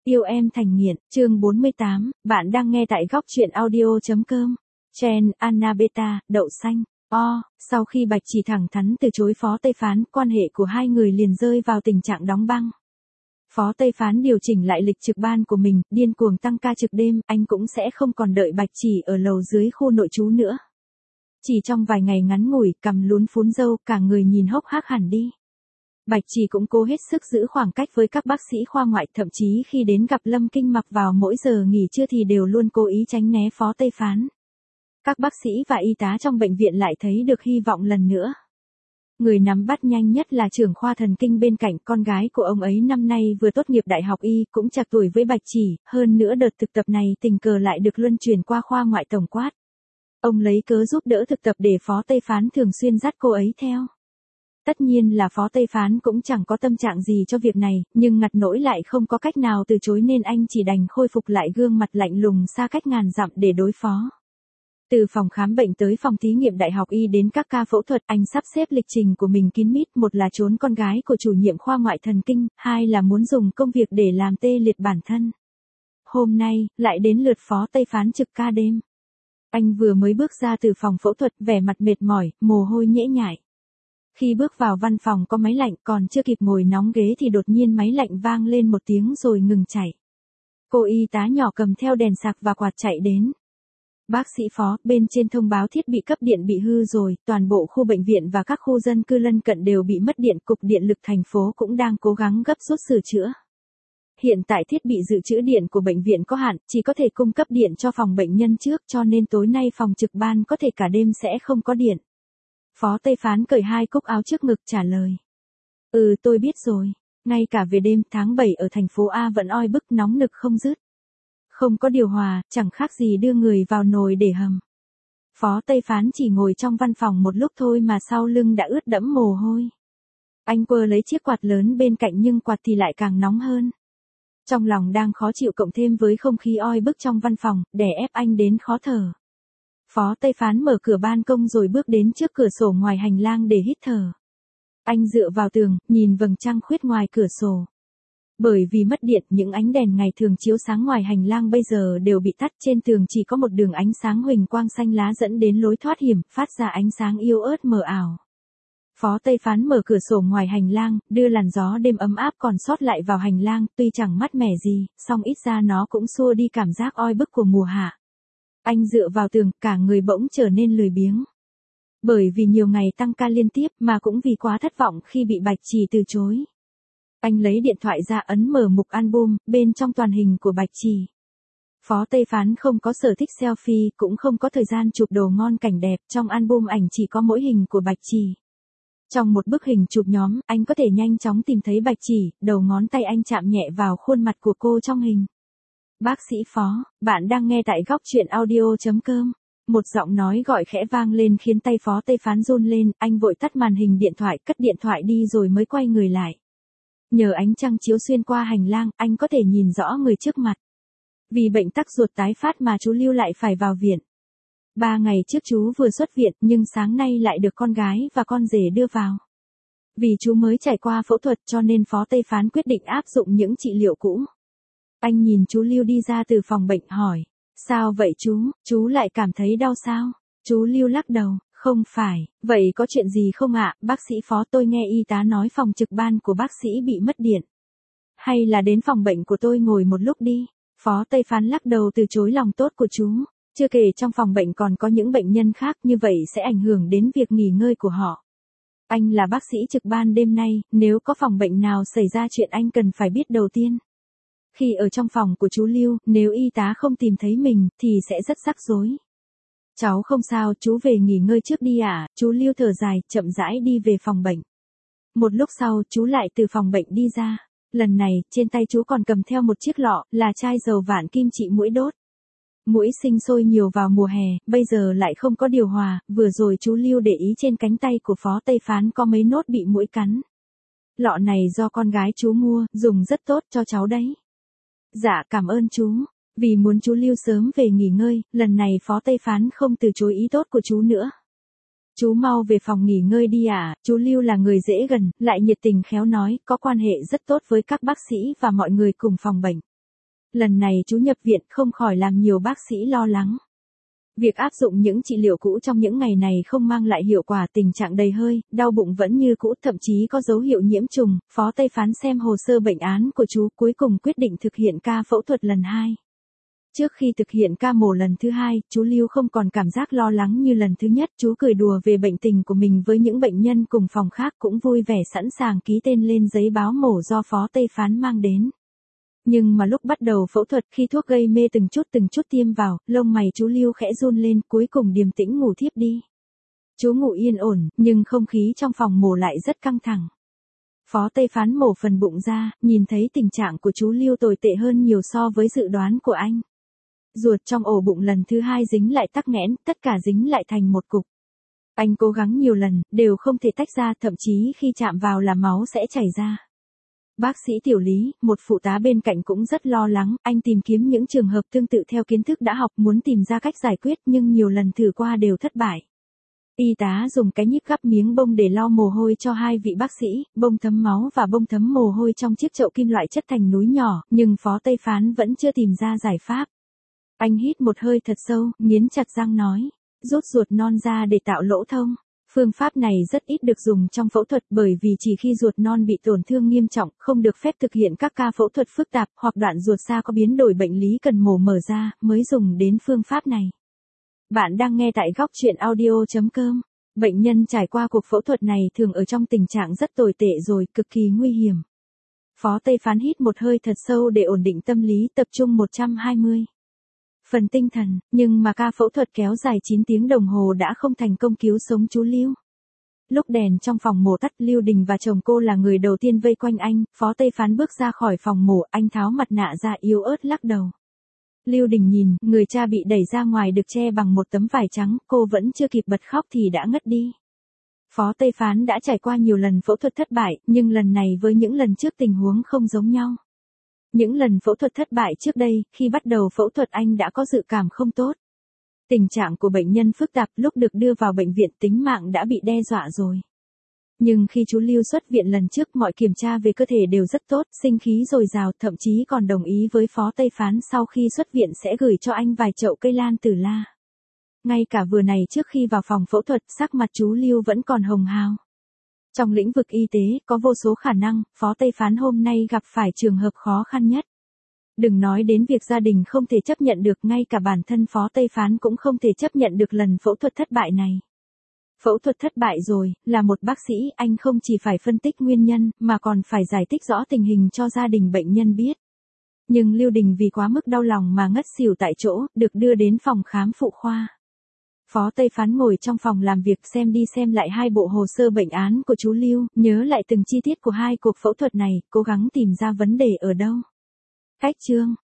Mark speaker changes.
Speaker 1: Yêu em thành nghiện, chương 48, bạn đang nghe tại góc truyện audio.com. Chen, Anna Beta, đậu xanh. Sau khi Bạch Chỉ thẳng thắn từ chối Phó Tây Phán, quan hệ của hai người liền rơi vào tình trạng đóng băng. Phó Tây Phán điều chỉnh lại lịch trực ban của mình, điên cuồng tăng ca trực đêm, anh cũng sẽ không còn đợi Bạch Chỉ ở lầu dưới khu nội trú nữa. Chỉ trong vài ngày ngắn ngủi, cằm lún phún râu, cả người nhìn hốc hác hẳn đi. Bạch Chỉ cũng cố hết sức giữ khoảng cách với các bác sĩ khoa ngoại, thậm chí khi đến gặp Lâm Kinh Mặc vào mỗi giờ nghỉ trưa thì đều luôn cố ý tránh né Phó Tây Phán. Các bác sĩ và y tá trong bệnh viện lại thấy được hy vọng lần nữa. Người nắm bắt nhanh nhất là trưởng khoa thần kinh bên cạnh, con gái của ông ấy năm nay vừa tốt nghiệp đại học y, cũng trạc tuổi với Bạch Chỉ, hơn nữa đợt thực tập này tình cờ lại được luân chuyển qua khoa ngoại tổng quát. Ông lấy cớ giúp đỡ thực tập để Phó Tây Phán thường xuyên dắt cô ấy theo. Tất nhiên là Phó Tây Phán cũng chẳng có tâm trạng gì cho việc này, nhưng ngặt nỗi lại không có cách nào từ chối nên anh chỉ đành khôi phục lại gương mặt lạnh lùng xa cách ngàn dặm để đối phó. Từ phòng khám bệnh tới phòng thí nghiệm đại học y đến các ca phẫu thuật, anh sắp xếp lịch trình của mình kín mít, một là trốn con gái của chủ nhiệm khoa ngoại thần kinh, hai là muốn dùng công việc để làm tê liệt bản thân. Hôm nay, lại đến lượt Phó Tây Phán trực ca đêm. Anh vừa mới bước ra từ phòng phẫu thuật, vẻ mặt mệt mỏi, mồ hôi nhễ nhại. Khi bước vào văn phòng có máy lạnh, còn chưa kịp ngồi nóng ghế thì đột nhiên máy lạnh vang lên một tiếng rồi ngừng chạy. Cô y tá nhỏ cầm theo đèn sạc và quạt chạy đến. Bác sĩ Phó, bên trên thông báo thiết bị cấp điện bị hư rồi, toàn bộ khu bệnh viện và các khu dân cư lân cận đều bị mất điện, cục điện lực thành phố cũng đang cố gắng gấp rút sửa chữa. Hiện tại thiết bị dự trữ điện của bệnh viện có hạn, chỉ có thể cung cấp điện cho phòng bệnh nhân trước, cho nên tối nay phòng trực ban có thể cả đêm sẽ không có điện. Phó Tây Phán cởi hai cúc áo trước ngực trả lời. Tôi biết rồi. Ngay cả về đêm tháng 7 ở thành phố A vẫn oi bức nóng nực không dứt. Không có điều hòa, chẳng khác gì đưa người vào nồi để hầm. Phó Tây Phán chỉ ngồi trong văn phòng một lúc thôi mà sau lưng đã ướt đẫm mồ hôi. Anh quơ lấy chiếc quạt lớn bên cạnh nhưng quạt thì lại càng nóng hơn. Trong lòng đang khó chịu cộng thêm với không khí oi bức trong văn phòng, đè ép anh đến khó thở. Phó Tây Phán mở cửa ban công rồi bước đến trước cửa sổ ngoài hành lang để hít thở. Anh dựa vào tường, nhìn vầng trăng khuyết ngoài cửa sổ. Bởi vì mất điện, những ánh đèn ngày thường chiếu sáng ngoài hành lang bây giờ đều bị tắt, trên tường chỉ có một đường ánh sáng huỳnh quang xanh lá dẫn đến lối thoát hiểm, phát ra ánh sáng yếu ớt mờ ảo. Phó Tây Phán mở cửa sổ ngoài hành lang, đưa làn gió đêm ấm áp còn sót lại vào hành lang, tuy chẳng mát mẻ gì, song ít ra nó cũng xua đi cảm giác oi bức của mùa hạ. Anh dựa vào tường, cả người bỗng trở nên lười biếng. Bởi vì nhiều ngày tăng ca liên tiếp mà cũng vì quá thất vọng khi bị Bạch Chỉ từ chối. Anh lấy điện thoại ra ấn mở mục album, bên trong toàn hình của Bạch Chỉ. Phó Tây Phán không có sở thích selfie, cũng không có thời gian chụp đồ ngon cảnh đẹp, trong album ảnh chỉ có mỗi hình của Bạch Chỉ. Trong một bức hình chụp nhóm, anh có thể nhanh chóng tìm thấy Bạch Chỉ, đầu ngón tay anh chạm nhẹ vào khuôn mặt của cô trong hình. Bác sĩ Phó, bạn đang nghe tại góc truyện audio.com. Một giọng nói gọi khẽ vang lên khiến tay Phó Tây Phán run lên, anh vội tắt màn hình điện thoại, cất điện thoại đi rồi mới quay người lại. Nhờ ánh trăng chiếu xuyên qua hành lang, anh có thể nhìn rõ người trước mặt. Vì bệnh tắc ruột tái phát mà chú Lưu lại phải vào viện. 3 ngày trước chú vừa xuất viện nhưng sáng nay lại được con gái và con rể đưa vào. Vì chú mới trải qua phẫu thuật cho nên Phó Tây Phán quyết định áp dụng những trị liệu cũ. Anh nhìn chú Lưu đi ra từ phòng bệnh hỏi. Sao vậy chú lại cảm thấy đau sao? Chú Lưu lắc đầu. Không phải, vậy có chuyện gì không ạ? Bác sĩ Phó, tôi nghe y tá nói phòng trực ban của bác sĩ bị mất điện. Hay là đến phòng bệnh của tôi ngồi một lúc đi? Phó Tây Phán lắc đầu từ chối lòng tốt của chú. Chưa kể trong phòng bệnh còn có những bệnh nhân khác, như vậy sẽ ảnh hưởng đến việc nghỉ ngơi của họ. Anh là bác sĩ trực ban đêm nay, nếu có phòng bệnh nào xảy ra chuyện anh cần phải biết đầu tiên. Khi ở trong phòng của chú Lưu, nếu y tá không tìm thấy mình, thì sẽ rất rắc rối. Cháu không sao, chú về nghỉ ngơi trước đi ạ. Chú Lưu thở dài, chậm rãi đi về phòng bệnh. Một lúc sau, chú lại từ phòng bệnh đi ra. Lần này, trên tay chú còn cầm theo một chiếc lọ, là chai dầu vạn kim trị muỗi đốt. Muỗi sinh sôi nhiều vào mùa hè, bây giờ lại không có điều hòa, vừa rồi chú Lưu để ý trên cánh tay của Phó Tây Phán có mấy nốt bị muỗi cắn. Lọ này do con gái chú mua, dùng rất tốt cho cháu đấy. Dạ cảm ơn chú. Vì muốn chú Lưu sớm về nghỉ ngơi, lần này Phó Tây Phán không từ chối ý tốt của chú nữa. Chú mau về phòng nghỉ ngơi đi ạ. Chú Lưu là người dễ gần, lại nhiệt tình khéo nói, có quan hệ rất tốt với các bác sĩ và mọi người cùng phòng bệnh. Lần này chú nhập viện không khỏi làm nhiều bác sĩ lo lắng. Việc áp dụng những trị liệu cũ trong những ngày này không mang lại hiệu quả, tình trạng đầy hơi, đau bụng vẫn như cũ, thậm chí có dấu hiệu nhiễm trùng. Phó Tây Phán xem hồ sơ bệnh án của chú, cuối cùng quyết định thực hiện ca phẫu thuật lần 2. Trước khi thực hiện ca mổ lần thứ 2, chú Lưu không còn cảm giác lo lắng như lần thứ nhất, chú cười đùa về bệnh tình của mình với những bệnh nhân cùng phòng khác, cũng vui vẻ sẵn sàng ký tên lên giấy báo mổ do Phó Tây Phán mang đến. Nhưng mà lúc bắt đầu phẫu thuật, khi thuốc gây mê từng chút tiêm vào, lông mày chú Lưu khẽ run lên, cuối cùng điềm tĩnh ngủ thiếp đi. Chú ngủ yên ổn, nhưng không khí trong phòng mổ lại rất căng thẳng. Phó Tây Phán mổ phần bụng ra, nhìn thấy tình trạng của chú Lưu tồi tệ hơn nhiều so với dự đoán của anh. Ruột trong ổ bụng lần thứ 2 dính lại tắc nghẽn, tất cả dính lại thành một cục. Anh cố gắng nhiều lần, đều không thể tách ra, thậm chí khi chạm vào là máu sẽ chảy ra. Bác sĩ Tiểu Lý, một phụ tá bên cạnh cũng rất lo lắng, anh tìm kiếm những trường hợp tương tự theo kiến thức đã học, muốn tìm ra cách giải quyết nhưng nhiều lần thử qua đều thất bại. Y tá dùng cái nhíp gắp miếng bông để lau mồ hôi cho 2 vị bác sĩ, bông thấm máu và bông thấm mồ hôi trong chiếc chậu kim loại chất thành núi nhỏ, nhưng Phó Tây Phán vẫn chưa tìm ra giải pháp. Anh hít một hơi thật sâu, nghiến chặt răng nói, rút ruột non ra để tạo lỗ thông. Phương pháp này rất ít được dùng trong phẫu thuật bởi vì chỉ khi ruột non bị tổn thương nghiêm trọng, không được phép thực hiện các ca phẫu thuật phức tạp hoặc đoạn ruột xa có biến đổi bệnh lý cần mổ mở ra, mới dùng đến phương pháp này. Bạn đang nghe tại góc truyện audio.com. Bệnh nhân trải qua cuộc phẫu thuật này thường ở trong tình trạng rất tồi tệ rồi, cực kỳ nguy hiểm. Phó Tây Phán hít một hơi thật sâu để ổn định tâm lý, tập trung 120 phần tinh thần, nhưng mà ca phẫu thuật kéo dài 9 tiếng đồng hồ đã không thành công cứu sống chú Lưu. Lúc đèn trong phòng mổ tắt, Lưu Đình và chồng cô là người đầu tiên vây quanh anh, Phó Tây Phán bước ra khỏi phòng mổ, anh tháo mặt nạ ra yếu ớt lắc đầu. Lưu Đình nhìn, người cha bị đẩy ra ngoài được che bằng một tấm vải trắng, cô vẫn chưa kịp bật khóc thì đã ngất đi. Phó Tây Phán đã trải qua nhiều lần phẫu thuật thất bại, nhưng lần này với những lần trước tình huống không giống nhau. Những lần phẫu thuật thất bại trước đây, khi bắt đầu phẫu thuật anh đã có dự cảm không tốt. Tình trạng của bệnh nhân phức tạp, lúc được đưa vào bệnh viện tính mạng đã bị đe dọa rồi. Nhưng khi chú Lưu xuất viện lần trước, mọi kiểm tra về cơ thể đều rất tốt, sinh khí dồi dào, thậm chí còn đồng ý với Phó Tây Phán sau khi xuất viện sẽ gửi cho anh vài chậu cây lan tử la. Ngay cả vừa này trước khi vào phòng phẫu thuật, sắc mặt chú Lưu vẫn còn hồng hào. Trong lĩnh vực y tế, có vô số khả năng, Phó Tây Phán hôm nay gặp phải trường hợp khó khăn nhất. Đừng nói đến việc gia đình không thể chấp nhận được, ngay cả bản thân Phó Tây Phán cũng không thể chấp nhận được lần phẫu thuật thất bại này. Phẫu thuật thất bại rồi, là một bác sĩ, anh không chỉ phải phân tích nguyên nhân, mà còn phải giải thích rõ tình hình cho gia đình bệnh nhân biết. Nhưng Lưu Đình vì quá mức đau lòng mà ngất xỉu tại chỗ, được đưa đến phòng khám phụ khoa. Phó Tây Phán ngồi trong phòng làm việc xem đi xem lại 2 bộ hồ sơ bệnh án của chú Lưu, nhớ lại từng chi tiết của 2 cuộc phẫu thuật này, cố gắng tìm ra vấn đề ở đâu. Cách chương